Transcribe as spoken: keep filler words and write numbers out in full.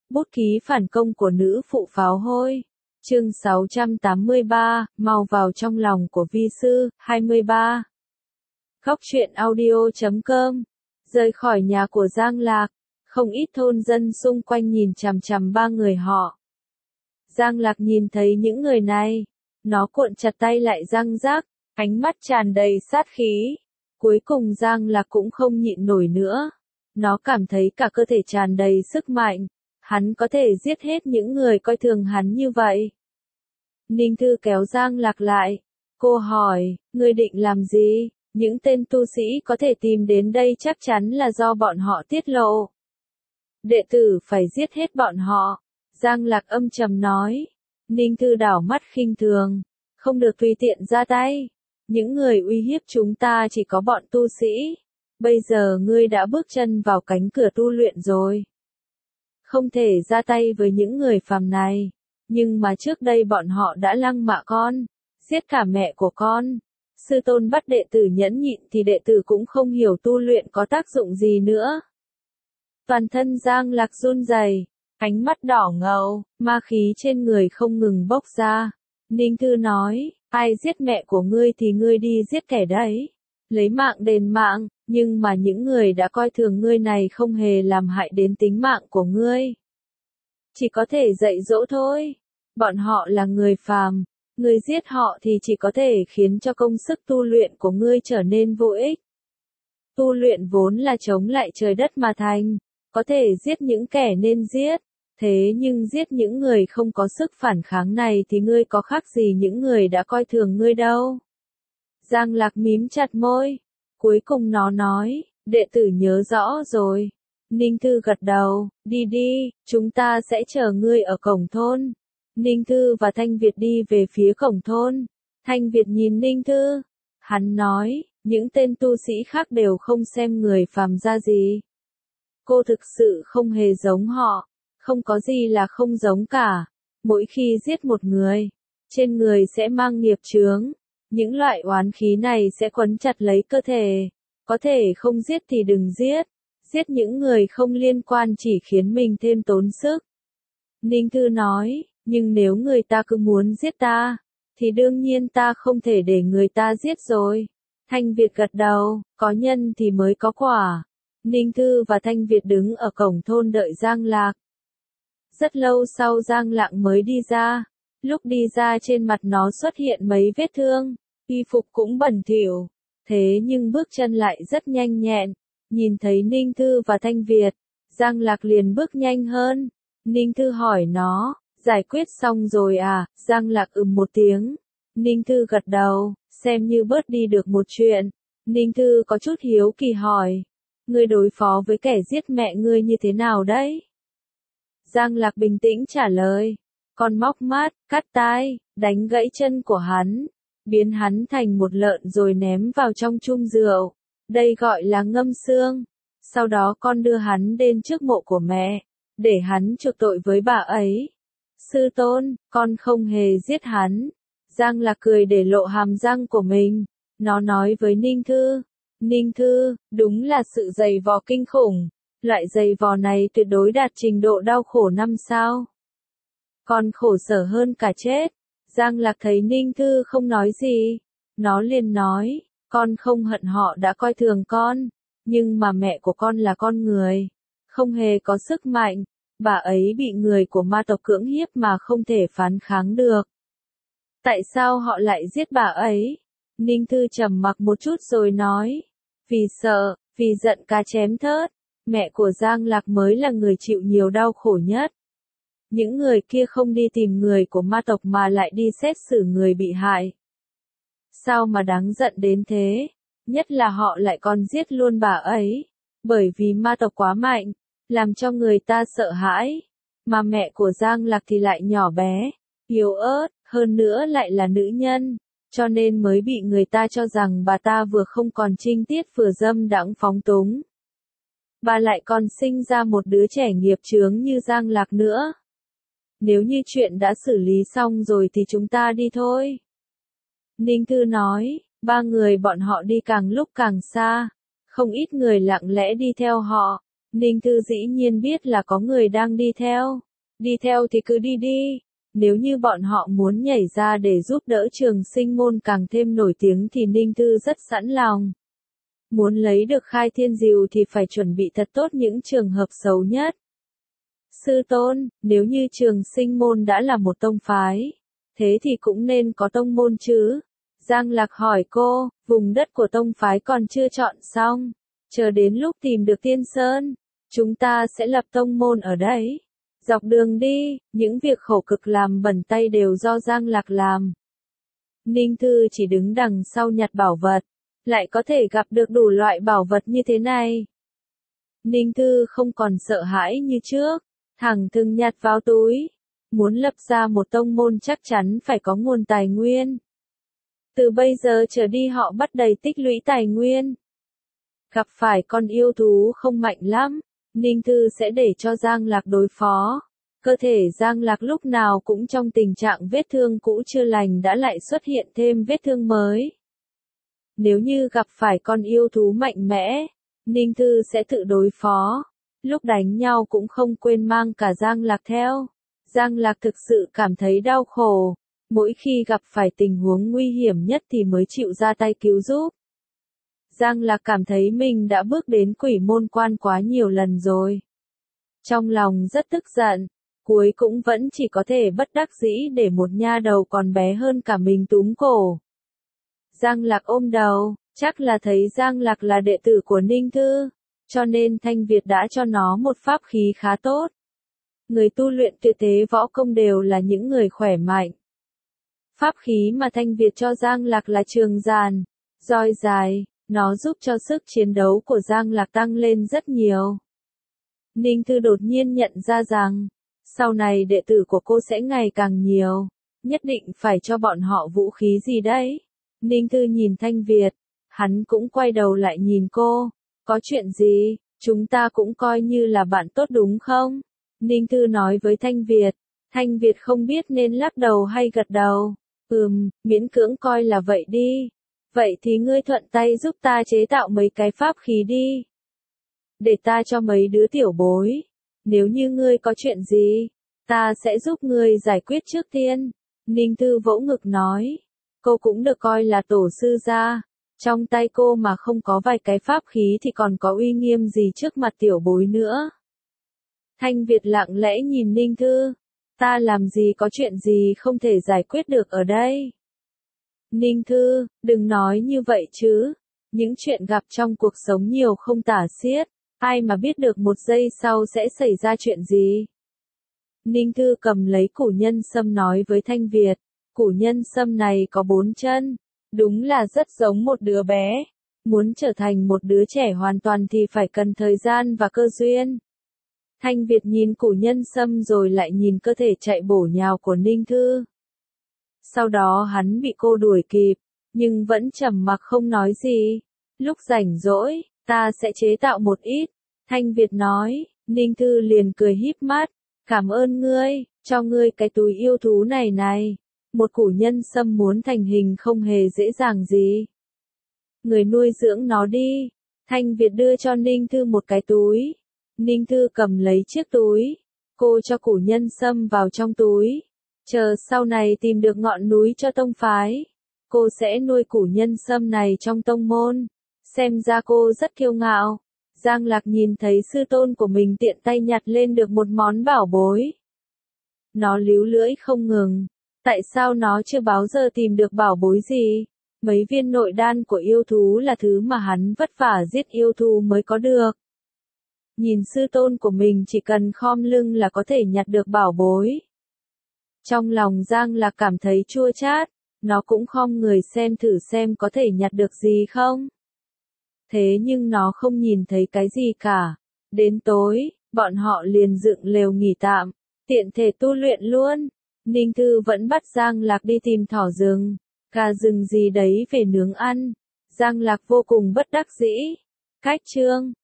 Bút ký phản công của nữ phụ pháo hôi. Chương sáu trăm tám mươi ba, mau vào trong lòng của vi sư, hai mươi ba. Góc truyện audio chấm com. Rời khỏi nhà của Giang Lạc, không ít thôn dân xung quanh nhìn chằm chằm ba người họ. Giang Lạc nhìn thấy những người này, nó cuộn chặt tay lại răng rác, ánh mắt tràn đầy sát khí. Cuối cùng Giang Lạc cũng không nhịn nổi nữa. Nó cảm thấy cả cơ thể tràn đầy sức mạnh. Hắn có thể giết hết những người coi thường hắn như vậy. Ninh Thư kéo Giang Lạc lại. Cô hỏi, ngươi định làm gì? Những tên tu sĩ có thể tìm đến đây chắc chắn là do bọn họ tiết lộ. Đệ tử phải giết hết bọn họ. Giang Lạc âm trầm nói. Ninh Thư đảo mắt khinh thường. Không được tùy tiện ra tay. Những người uy hiếp chúng ta chỉ có bọn tu sĩ. Bây giờ ngươi đã bước chân vào cánh cửa tu luyện rồi. Không thể ra tay với những người phàm này. Nhưng mà trước đây bọn họ đã lăng mạ con, giết cả mẹ của con. Sư tôn bắt đệ tử nhẫn nhịn thì đệ tử cũng không hiểu tu luyện có tác dụng gì nữa. Toàn thân Giang Lạc run rẩy, ánh mắt đỏ ngầu, ma khí trên người không ngừng bốc ra. Ninh Thư nói, ai giết mẹ của ngươi thì ngươi đi giết kẻ đấy. Lấy mạng đền mạng, nhưng mà những người đã coi thường ngươi này không hề làm hại đến tính mạng của ngươi. Chỉ có thể dạy dỗ thôi. Bọn họ là người phàm, ngươi giết họ thì chỉ có thể khiến cho công sức tu luyện của ngươi trở nên vô ích. Tu luyện vốn là chống lại trời đất mà thành, có thể giết những kẻ nên giết, thế nhưng giết những người không có sức phản kháng này thì ngươi có khác gì những người đã coi thường ngươi đâu. Giang Lạc mím chặt môi, cuối cùng nó nói, đệ tử nhớ rõ rồi. Ninh Thư gật đầu, đi đi, chúng ta sẽ chờ ngươi ở cổng thôn. Ninh Thư và Thanh Việt đi về phía cổng thôn. Thanh Việt nhìn Ninh Thư. Hắn nói, những tên tu sĩ khác đều không xem người phàm ra gì. Cô thực sự không hề giống họ. Không có gì là không giống cả. Mỗi khi giết một người, trên người sẽ mang nghiệp chướng. Những loại oán khí này sẽ quấn chặt lấy cơ thể. Có thể không giết thì đừng giết. Giết những người không liên quan chỉ khiến mình thêm tốn sức. Ninh Thư nói, nhưng nếu người ta cứ muốn giết ta, thì đương nhiên ta không thể để người ta giết rồi. Thanh Việt gật đầu, có nhân thì mới có quả. Ninh Thư và Thanh Việt đứng ở cổng thôn đợi Giang Lạc. Rất lâu sau Giang Lạc mới đi ra. Lúc đi ra trên mặt nó xuất hiện mấy vết thương, y phục cũng bẩn thỉu. Thế nhưng bước chân lại rất nhanh nhẹn. Nhìn thấy Ninh Thư và Thanh Việt, Giang Lạc liền bước nhanh hơn. Ninh Thư hỏi nó, giải quyết xong rồi à? Giang Lạc ừm một tiếng. Ninh Thư gật đầu, xem như bớt đi được một chuyện. Ninh Thư có chút hiếu kỳ hỏi, ngươi đối phó với kẻ giết mẹ ngươi như thế nào đấy? Giang Lạc bình tĩnh trả lời, con móc mắt, cắt tai, đánh gãy chân của hắn, biến hắn thành một lợn rồi ném vào trong chum rượu. Đây gọi là ngâm xương. Sau đó con đưa hắn đến trước mộ của mẹ, để hắn chuộc tội với bà ấy. Sư tôn, con không hề giết hắn. Giang Lạc cười để lộ hàm răng của mình. Nó nói với Ninh Thư. Ninh Thư, đúng là sự dày vò kinh khủng. Loại dày vò này tuyệt đối đạt trình độ đau khổ năm sao. Con khổ sở hơn cả chết. Giang Lạc thấy Ninh Thư không nói gì. Nó liền nói. Con không hận họ đã coi thường con, nhưng mà mẹ của con là con người, không hề có sức mạnh, bà ấy bị người của ma tộc cưỡng hiếp mà không thể phản kháng được. Tại sao họ lại giết bà ấy? Ninh Thư trầm mặc một chút rồi nói, vì sợ, vì giận cá chém thớt, mẹ của Giang Lạc mới là người chịu nhiều đau khổ nhất. Những người kia không đi tìm người của ma tộc mà lại đi xét xử người bị hại. Sao mà đáng giận đến thế? Nhất là họ lại còn giết luôn bà ấy. Bởi vì ma tộc quá mạnh, làm cho người ta sợ hãi. Mà mẹ của Giang Lạc thì lại nhỏ bé, yếu ớt, hơn nữa lại là nữ nhân. Cho nên mới bị người ta cho rằng bà ta vừa không còn trinh tiết vừa dâm đãng phóng túng. Bà lại còn sinh ra một đứa trẻ nghiệp chướng như Giang Lạc nữa. Nếu như chuyện đã xử lý xong rồi thì chúng ta đi thôi. Ninh Thư nói, ba người bọn họ đi càng lúc càng xa, không ít người lặng lẽ đi theo họ. Ninh Thư dĩ nhiên biết là có người đang đi theo. Đi theo thì cứ đi đi. Nếu như bọn họ muốn nhảy ra để giúp đỡ Trường Sinh môn càng thêm nổi tiếng thì Ninh Thư rất sẵn lòng. Muốn lấy được Khai Thiên Diều thì phải chuẩn bị thật tốt những trường hợp xấu nhất. Sư tôn, nếu như Trường Sinh môn đã là một tông phái, thế thì cũng nên có tông môn chứ? Giang Lạc hỏi cô, vùng đất của tông phái còn chưa chọn xong. Chờ đến lúc tìm được Tiên Sơn, chúng ta sẽ lập tông môn ở đấy. Dọc đường đi, những việc khổ cực làm bẩn tay đều do Giang Lạc làm. Ninh Thư chỉ đứng đằng sau nhặt bảo vật, lại có thể gặp được đủ loại bảo vật như thế này. Ninh Thư không còn sợ hãi như trước, thẳng thừng nhặt vào túi. Muốn lập ra một tông môn chắc chắn phải có nguồn tài nguyên. Từ bây giờ trở đi họ bắt đầy tích lũy tài nguyên. Gặp phải con yêu thú không mạnh lắm, Ninh Thư sẽ để cho Giang Lạc đối phó. Cơ thể Giang Lạc lúc nào cũng trong tình trạng vết thương cũ chưa lành đã lại xuất hiện thêm vết thương mới. Nếu như gặp phải con yêu thú mạnh mẽ, Ninh Thư sẽ tự đối phó. Lúc đánh nhau cũng không quên mang cả Giang Lạc theo. Giang Lạc thực sự cảm thấy đau khổ. Mỗi khi gặp phải tình huống nguy hiểm nhất thì mới chịu ra tay cứu giúp. Giang Lạc cảm thấy mình đã bước đến quỷ môn quan quá nhiều lần rồi. Trong lòng rất tức giận, cuối cũng vẫn chỉ có thể bất đắc dĩ để một nha đầu còn bé hơn cả mình túm cổ. Giang Lạc ôm đầu, chắc là thấy Giang Lạc là đệ tử của Ninh Thư, cho nên Thanh Việt đã cho nó một pháp khí khá tốt. Người tu luyện tuyệt thế võ công đều là những người khỏe mạnh. Pháp khí mà Thanh Việt cho Giang Lạc là trường giàn, roi dài, nó giúp cho sức chiến đấu của Giang Lạc tăng lên rất nhiều. Ninh Thư đột nhiên nhận ra rằng, sau này đệ tử của cô sẽ ngày càng nhiều, nhất định phải cho bọn họ vũ khí gì đấy. Ninh Thư nhìn Thanh Việt, hắn cũng quay đầu lại nhìn cô, có chuyện gì, chúng ta cũng coi như là bạn tốt đúng không? Ninh Thư nói với Thanh Việt, Thanh Việt không biết nên lắc đầu hay gật đầu, ừm, miễn cưỡng coi là vậy đi. Vậy thì ngươi thuận tay giúp ta chế tạo mấy cái pháp khí đi. Để ta cho mấy đứa tiểu bối. Nếu như ngươi có chuyện gì, ta sẽ giúp ngươi giải quyết trước tiên. Ninh Thư vỗ ngực nói. Cô cũng được coi là tổ sư gia. Trong tay cô mà không có vài cái pháp khí thì còn có uy nghiêm gì trước mặt tiểu bối nữa. Thanh Việt lặng lẽ nhìn Ninh Thư. Ta làm gì có chuyện gì không thể giải quyết được ở đây. Ninh Thư, đừng nói như vậy chứ. Những chuyện gặp trong cuộc sống nhiều không tả xiết. Ai mà biết được một giây sau sẽ xảy ra chuyện gì. Ninh Thư cầm lấy củ nhân sâm nói với Thanh Việt. Củ nhân sâm này có bốn chân. Đúng là rất giống một đứa bé. Muốn trở thành một đứa trẻ hoàn toàn thì phải cần thời gian và cơ duyên. Thanh Việt nhìn củ nhân sâm rồi lại nhìn cơ thể chạy bổ nhào của Ninh Thư. Sau đó hắn bị cô đuổi kịp, nhưng vẫn trầm mặc không nói gì. Lúc rảnh rỗi, ta sẽ chế tạo một ít. Thanh Việt nói, Ninh Thư liền cười híp mắt. Cảm ơn ngươi, cho ngươi cái túi yêu thú này này. Một củ nhân sâm muốn thành hình không hề dễ dàng gì. Người nuôi dưỡng nó đi. Thanh Việt đưa cho Ninh Thư một cái túi. Ninh Thư cầm lấy chiếc túi. Cô cho củ nhân sâm vào trong túi. Chờ sau này tìm được ngọn núi cho tông phái. Cô sẽ nuôi củ nhân sâm này trong tông môn. Xem ra cô rất kiêu ngạo. Giang Lạc nhìn thấy sư tôn của mình tiện tay nhặt lên được một món bảo bối. Nó líu lưỡi không ngừng. Tại sao nó chưa bao giờ tìm được bảo bối gì? Mấy viên nội đan của yêu thú là thứ mà hắn vất vả giết yêu thú mới có được. Nhìn sư tôn của mình chỉ cần khom lưng là có thể nhặt được bảo bối. Trong lòng Giang Lạc cảm thấy chua chát, nó cũng khom người xem thử xem có thể nhặt được gì không. Thế nhưng nó không nhìn thấy cái gì cả. Đến tối, bọn họ liền dựng lều nghỉ tạm, tiện thể tu luyện luôn. Ninh Thư vẫn bắt Giang Lạc đi tìm thỏ rừng, gà rừng gì đấy về nướng ăn. Giang Lạc vô cùng bất đắc dĩ. Cách chương